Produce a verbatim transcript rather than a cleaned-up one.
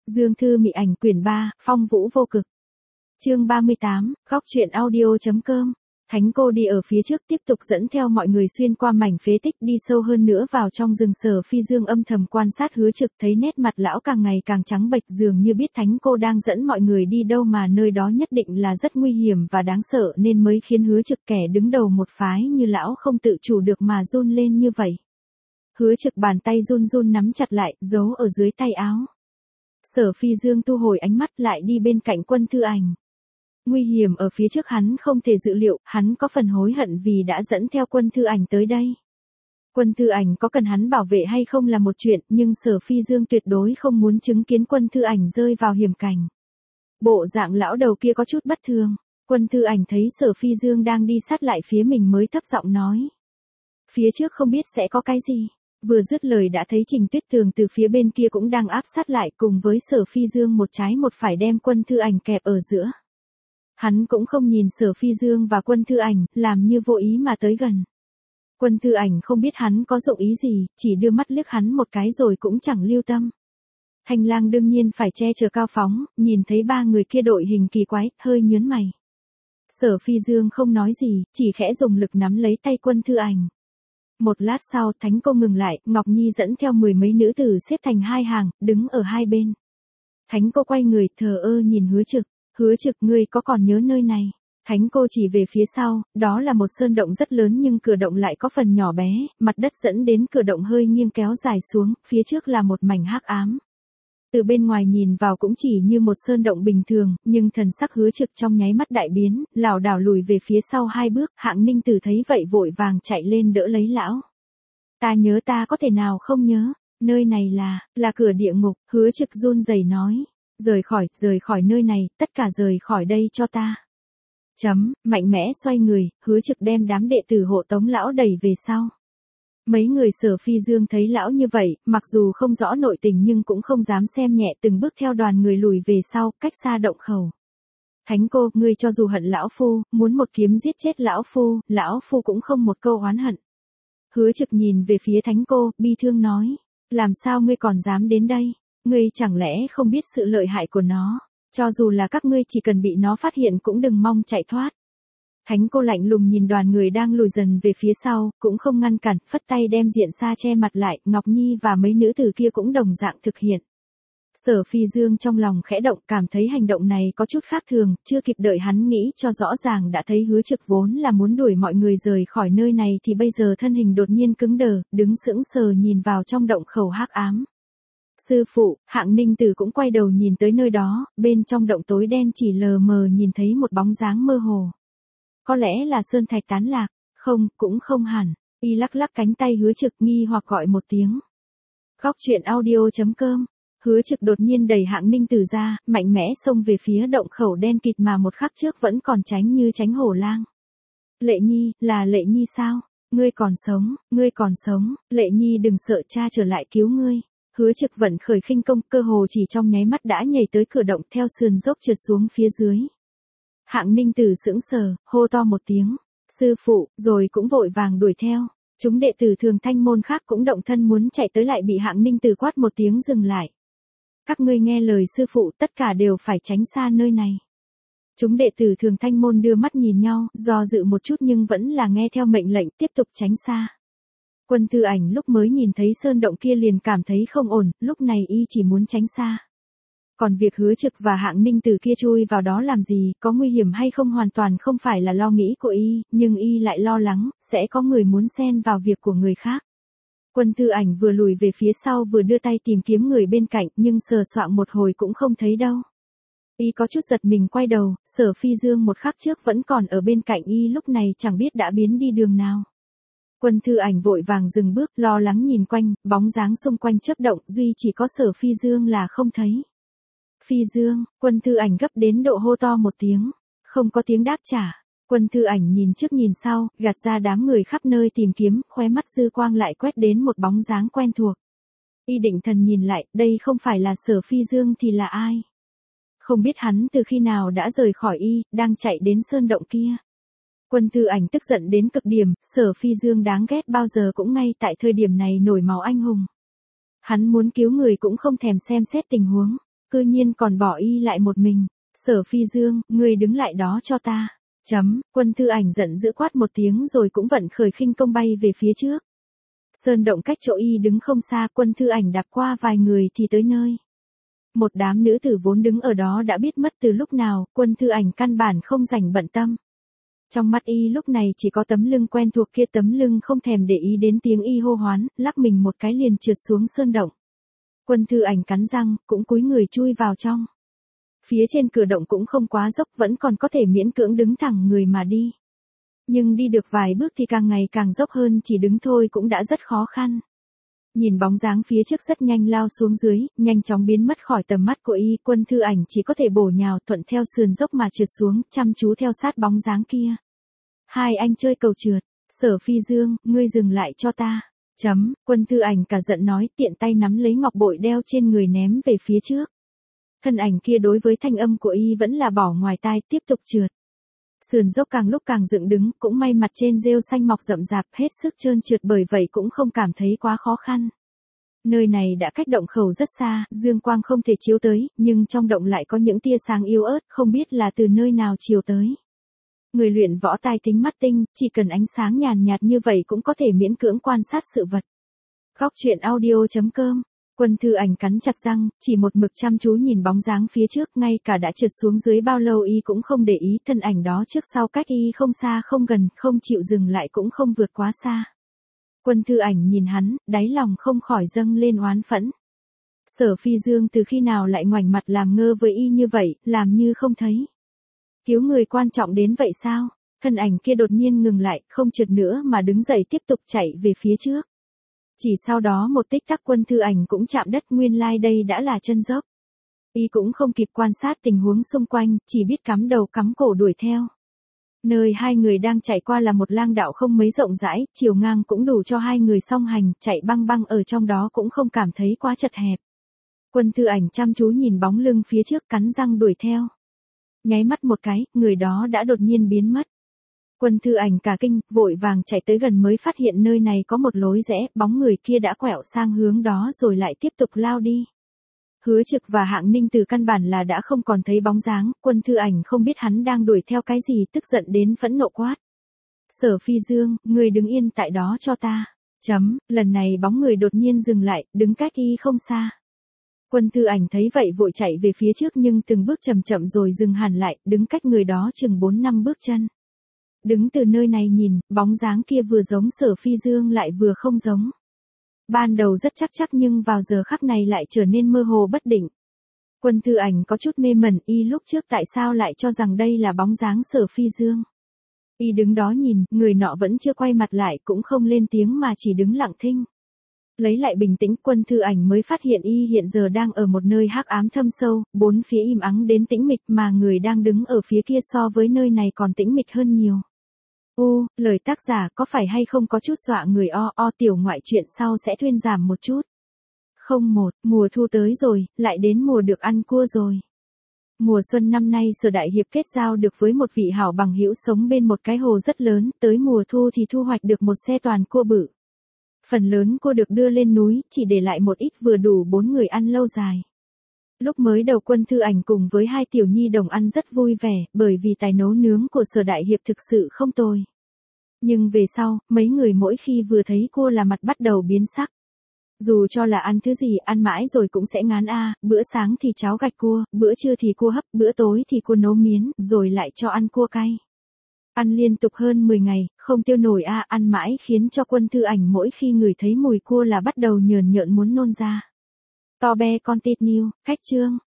Dương Thư Mị Ảnh quyển ba, Phong Vũ Vô Cực. Chương ba mươi tám, góc truyện audio.com. Thánh cô đi ở phía trước tiếp tục dẫn theo mọi người xuyên qua mảnh phế tích đi sâu hơn nữa vào trong rừng. Sở Phi Dương âm thầm quan sát Hứa Trực, thấy nét mặt lão càng ngày càng trắng bệch, dường như biết thánh cô đang dẫn mọi người đi đâu mà nơi đó nhất định là rất nguy hiểm và đáng sợ nên mới khiến Hứa Trực kẻ đứng đầu một phái như lão không tự chủ được mà run lên như vậy. Hứa Trực bàn tay run run nắm chặt lại, giấu ở dưới tay áo. Sở Phi Dương thu hồi ánh mắt lại đi bên cạnh Quân Thư Ảnh. Nguy hiểm ở phía trước hắn không thể dự liệu, hắn có phần hối hận vì đã dẫn theo Quân Thư Ảnh tới đây. Quân Thư Ảnh có cần hắn bảo vệ hay không là một chuyện, nhưng Sở Phi Dương tuyệt đối không muốn chứng kiến Quân Thư Ảnh rơi vào hiểm cảnh. Bộ dạng lão đầu kia có chút bất thường. Quân Thư Ảnh thấy Sở Phi Dương đang đi sát lại phía mình mới thấp giọng nói. Phía trước không biết sẽ có cái gì. Vừa dứt lời đã thấy Trình Tuyết Tường từ phía bên kia cũng đang áp sát lại cùng với Sở Phi Dương một trái một phải đem Quân Thư Ảnh kẹp ở giữa. Hắn cũng không nhìn Sở Phi Dương và Quân Thư Ảnh, làm như vô ý mà tới gần. Quân Thư Ảnh không biết hắn có dụng ý gì, chỉ đưa mắt liếc hắn một cái rồi cũng chẳng lưu tâm. Thanh Lang đương nhiên phải che chở cao phóng, nhìn thấy ba người kia đội hình kỳ quái, hơi nhướng mày. Sở Phi Dương không nói gì, chỉ khẽ dùng lực nắm lấy tay Quân Thư Ảnh. Một lát sau, thánh cô ngừng lại, Ngọc Nhi dẫn theo mười mấy nữ tử xếp thành hai hàng, đứng ở hai bên. Thánh cô quay người, thờ ơ nhìn Hứa Trực. Hứa Trực, ngươi có còn nhớ nơi này? Thánh cô chỉ về phía sau, đó là một sơn động rất lớn nhưng cửa động lại có phần nhỏ bé, mặt đất dẫn đến cửa động hơi nghiêng kéo dài xuống, phía trước là một mảnh hắc ám. Từ bên ngoài nhìn vào cũng chỉ như một sơn động bình thường, nhưng thần sắc Hứa Trực trong nháy mắt đại biến, lảo đảo lùi về phía sau hai bước, Hạng Ninh Tử thấy vậy vội vàng chạy lên đỡ lấy lão. Ta nhớ, ta có thể nào không nhớ, nơi này là, là cửa địa ngục. Hứa Trực run rẩy nói. Rời khỏi, rời khỏi nơi này, tất cả rời khỏi đây cho ta. Chấm, mạnh mẽ xoay người, Hứa Trực đem đám đệ tử hộ tống lão đẩy về sau. Mấy người Sở Phi Dương thấy lão như vậy, mặc dù không rõ nội tình nhưng cũng không dám xem nhẹ, từng bước theo đoàn người lùi về sau, cách xa động khẩu. Thánh cô, ngươi cho dù hận lão phu, muốn một kiếm giết chết lão phu, lão phu cũng không một câu oán hận. Hứa Trực nhìn về phía thánh cô, bi thương nói, làm sao ngươi còn dám đến đây? Ngươi chẳng lẽ không biết sự lợi hại của nó, cho dù là các ngươi chỉ cần bị nó phát hiện cũng đừng mong chạy thoát. Thánh cô lạnh lùng nhìn đoàn người đang lùi dần về phía sau, cũng không ngăn cản, phất tay đem diện xa che mặt lại, Ngọc Nhi và mấy nữ tử kia cũng đồng dạng thực hiện. Sở Phi Dương trong lòng khẽ động, cảm thấy hành động này có chút khác thường, chưa kịp đợi hắn nghĩ cho rõ ràng đã thấy Hứa Trực vốn là muốn đuổi mọi người rời khỏi nơi này thì bây giờ thân hình đột nhiên cứng đờ, đứng sững sờ nhìn vào trong động khẩu hắc ám. Sư phụ, Hạng Ninh Tử cũng quay đầu nhìn tới nơi đó, bên trong động tối đen chỉ lờ mờ nhìn thấy một bóng dáng mơ hồ. Có lẽ là sơn thạch tán lạc, không, cũng không hẳn. Y lắc lắc cánh tay Hứa Trực nghi hoặc gọi một tiếng. Góc truyện audio.com. Hứa Trực đột nhiên đẩy Hạng Ninh Tử ra, mạnh mẽ xông về phía động khẩu đen kịt mà một khắc trước vẫn còn tránh như tránh hổ lang. Lệ Nhi, là Lệ Nhi sao? Ngươi còn sống, ngươi còn sống, Lệ Nhi đừng sợ, cha trở lại cứu ngươi. Hứa Trực vận khởi khinh công, cơ hồ chỉ trong nháy mắt đã nhảy tới cửa động, theo sườn dốc trượt xuống phía dưới. Hạng Ninh Tử sững sờ, hô to một tiếng, sư phụ, rồi cũng vội vàng đuổi theo. Chúng đệ tử Thường Thanh môn khác cũng động thân muốn chạy tới lại bị Hạng Ninh Tử quát một tiếng dừng lại. Các ngươi nghe lời sư phụ, tất cả đều phải tránh xa nơi này. Chúng đệ tử Thường Thanh môn đưa mắt nhìn nhau, do dự một chút nhưng vẫn là nghe theo mệnh lệnh tiếp tục tránh xa. Quân Thư Ảnh lúc mới nhìn thấy sơn động kia liền cảm thấy không ổn, lúc này y chỉ muốn tránh xa. Còn việc Hứa Trực và Hạng Ninh Tử kia chui vào đó làm gì, có nguy hiểm hay không hoàn toàn không phải là lo nghĩ của y, nhưng y lại lo lắng, sẽ có người muốn xen vào việc của người khác. Quân Thư Ảnh vừa lùi về phía sau vừa đưa tay tìm kiếm người bên cạnh, nhưng sờ soạng một hồi cũng không thấy đâu. Y có chút giật mình quay đầu, Sở Phi Dương một khắc trước vẫn còn ở bên cạnh y lúc này chẳng biết đã biến đi đường nào. Quân Thư Ảnh vội vàng dừng bước, lo lắng nhìn quanh, bóng dáng xung quanh chớp động, duy chỉ có Sở Phi Dương là không thấy. Phi Dương, Quân Thư Ảnh gấp đến độ hô to một tiếng, không có tiếng đáp trả. Quân Thư Ảnh nhìn trước nhìn sau, gạt ra đám người khắp nơi tìm kiếm, khóe mắt dư quang lại quét đến một bóng dáng quen thuộc. Y định thần nhìn lại, đây không phải là Sở Phi Dương thì là ai? Không biết hắn từ khi nào đã rời khỏi y, đang chạy đến sơn động kia. Quân Thư Ảnh tức giận đến cực điểm, Sở Phi Dương đáng ghét bao giờ cũng ngay tại thời điểm này nổi máu anh hùng. Hắn muốn cứu người cũng không thèm xem xét tình huống. cư nhiên còn bỏ y lại một mình. Sở Phi Dương, ngươi đứng lại đó cho ta. Chấm, Quân Thư Ảnh giận dữ quát một tiếng rồi cũng vận khởi khinh công bay về phía trước. Sơn động cách chỗ y đứng không xa, Quân Thư Ảnh đạp qua vài người thì tới nơi. Một đám nữ tử vốn đứng ở đó đã biết mất từ lúc nào, Quân Thư Ảnh căn bản không rảnh bận tâm. Trong mắt y lúc này chỉ có tấm lưng quen thuộc kia, tấm lưng không thèm để ý đến tiếng y hô hoán, lắc mình một cái liền trượt xuống sơn động. Quân Thư Ảnh cắn răng, cũng cúi người chui vào trong. Phía trên cửa động cũng không quá dốc, vẫn còn có thể miễn cưỡng đứng thẳng người mà đi. Nhưng đi được vài bước thì càng ngày càng dốc hơn, chỉ đứng thôi cũng đã rất khó khăn. Nhìn bóng dáng phía trước rất nhanh lao xuống dưới, nhanh chóng biến mất khỏi tầm mắt của y, Quân Thư Ảnh chỉ có thể bổ nhào thuận theo sườn dốc mà trượt xuống, chăm chú theo sát bóng dáng kia. Hai anh chơi cầu trượt, Sở Phi Dương, ngươi dừng lại cho ta. Chấm, Quân Thư Ảnh cả giận nói, tiện tay nắm lấy ngọc bội đeo trên người ném về phía trước. Thân ảnh kia đối với thanh âm của y vẫn là bỏ ngoài tai, tiếp tục trượt. Sườn dốc càng lúc càng dựng đứng, cũng may mặt trên rêu xanh mọc rậm rạp, hết sức trơn trượt, bởi vậy cũng không cảm thấy quá khó khăn. Nơi này đã cách động khẩu rất xa, dương quang không thể chiếu tới, nhưng trong động lại có những tia sáng yếu ớt, không biết là từ nơi nào chiếu tới. Người luyện võ tai tính mắt tinh, chỉ cần ánh sáng nhàn nhạt như vậy cũng có thể miễn cưỡng quan sát sự vật. Góc truyện audio chấm com. Quân Thư Ảnh cắn chặt răng, chỉ một mực chăm chú nhìn bóng dáng phía trước, ngay cả đã trượt xuống dưới bao lâu y cũng không để ý, thân ảnh đó trước sau cách y không xa không gần, không chịu dừng lại cũng không vượt quá xa. Quân Thư Ảnh nhìn hắn, đáy lòng không khỏi dâng lên oán phẫn. Sở Phi Dương từ khi nào lại ngoảnh mặt làm ngơ với y như vậy, làm như không thấy. Cứu người quan trọng đến vậy sao? Thân ảnh kia đột nhiên ngừng lại, không trượt nữa mà đứng dậy tiếp tục chạy về phía trước. Chỉ sau đó một tích tắc Quân Thư Ảnh cũng chạm đất, nguyên lai đây đã là chân dốc. Y cũng không kịp quan sát tình huống xung quanh, chỉ biết cắm đầu cắm cổ đuổi theo. Nơi hai người đang chạy qua là một lang đạo không mấy rộng rãi, chiều ngang cũng đủ cho hai người song hành, chạy băng băng ở trong đó cũng không cảm thấy quá chật hẹp. Quân Thư Ảnh chăm chú nhìn bóng lưng phía trước, cắn răng đuổi theo. Nháy mắt một cái, người đó đã đột nhiên biến mất. Quân Thư Ảnh cả kinh, vội vàng chạy tới gần mới phát hiện nơi này có một lối rẽ, bóng người kia đã quẹo sang hướng đó rồi lại tiếp tục lao đi. Hứa Trực và Hạng Ninh từ căn bản là đã không còn thấy bóng dáng, Quân Thư Ảnh không biết hắn đang đuổi theo cái gì, tức giận đến phẫn nộ quát. Sở Phi Dương, người đứng yên tại đó cho ta. Chấm, lần này bóng người đột nhiên dừng lại, đứng cách y không xa. Quân Thư Ảnh thấy vậy vội chạy về phía trước nhưng từng bước chậm chậm rồi dừng hẳn lại, đứng cách người đó chừng bốn năm bước chân. Đứng từ nơi này nhìn, bóng dáng kia vừa giống Sở Phi Dương lại vừa không giống. Ban đầu rất chắc chắc nhưng vào giờ khắc này lại trở nên mơ hồ bất định. Quân Thư Ảnh có chút mê mẩn, y lúc trước tại sao lại cho rằng đây là bóng dáng Sở Phi Dương. Y đứng đó nhìn, người nọ vẫn chưa quay mặt lại, cũng không lên tiếng mà chỉ đứng lặng thinh. Lấy lại bình tĩnh, Quân Thư Ảnh mới phát hiện y hiện giờ đang ở một nơi hắc ám thâm sâu, bốn phía im ắng đến tĩnh mịch, mà người đang đứng ở phía kia so với nơi này còn tĩnh mịch hơn nhiều. U, lời tác giả có phải hay không có chút dọa người o o, tiểu ngoại chuyện sau sẽ thuyên giảm một chút. Không một, mùa thu tới rồi, lại đến mùa được ăn cua rồi. Mùa xuân năm nay Sở Đại Hiệp kết giao được với một vị hảo bằng hữu sống bên một cái hồ rất lớn, tới mùa thu thì thu hoạch được một xe toàn cua bự. Phần lớn cua được đưa lên núi, chỉ để lại một ít vừa đủ bốn người ăn lâu dài. Lúc mới đầu Quân Thư Ảnh cùng với hai tiểu nhi đồng ăn rất vui vẻ, bởi vì tài nấu nướng của Sở Đại Hiệp thực sự không tồi. Nhưng về sau, mấy người mỗi khi vừa thấy cua là mặt bắt đầu biến sắc. Dù cho là ăn thứ gì, ăn mãi rồi cũng sẽ ngán a, bữa sáng thì cháo gạch cua, bữa trưa thì cua hấp, bữa tối thì cua nấu miến, rồi lại cho ăn cua cay. Ăn liên tục hơn mười ngày, không tiêu nổi a, ăn mãi khiến cho Quân Thư Ảnh mỗi khi ngửi thấy mùi cua là bắt đầu nhờn nhợn muốn nôn ra. To be con tít niu, cách chương.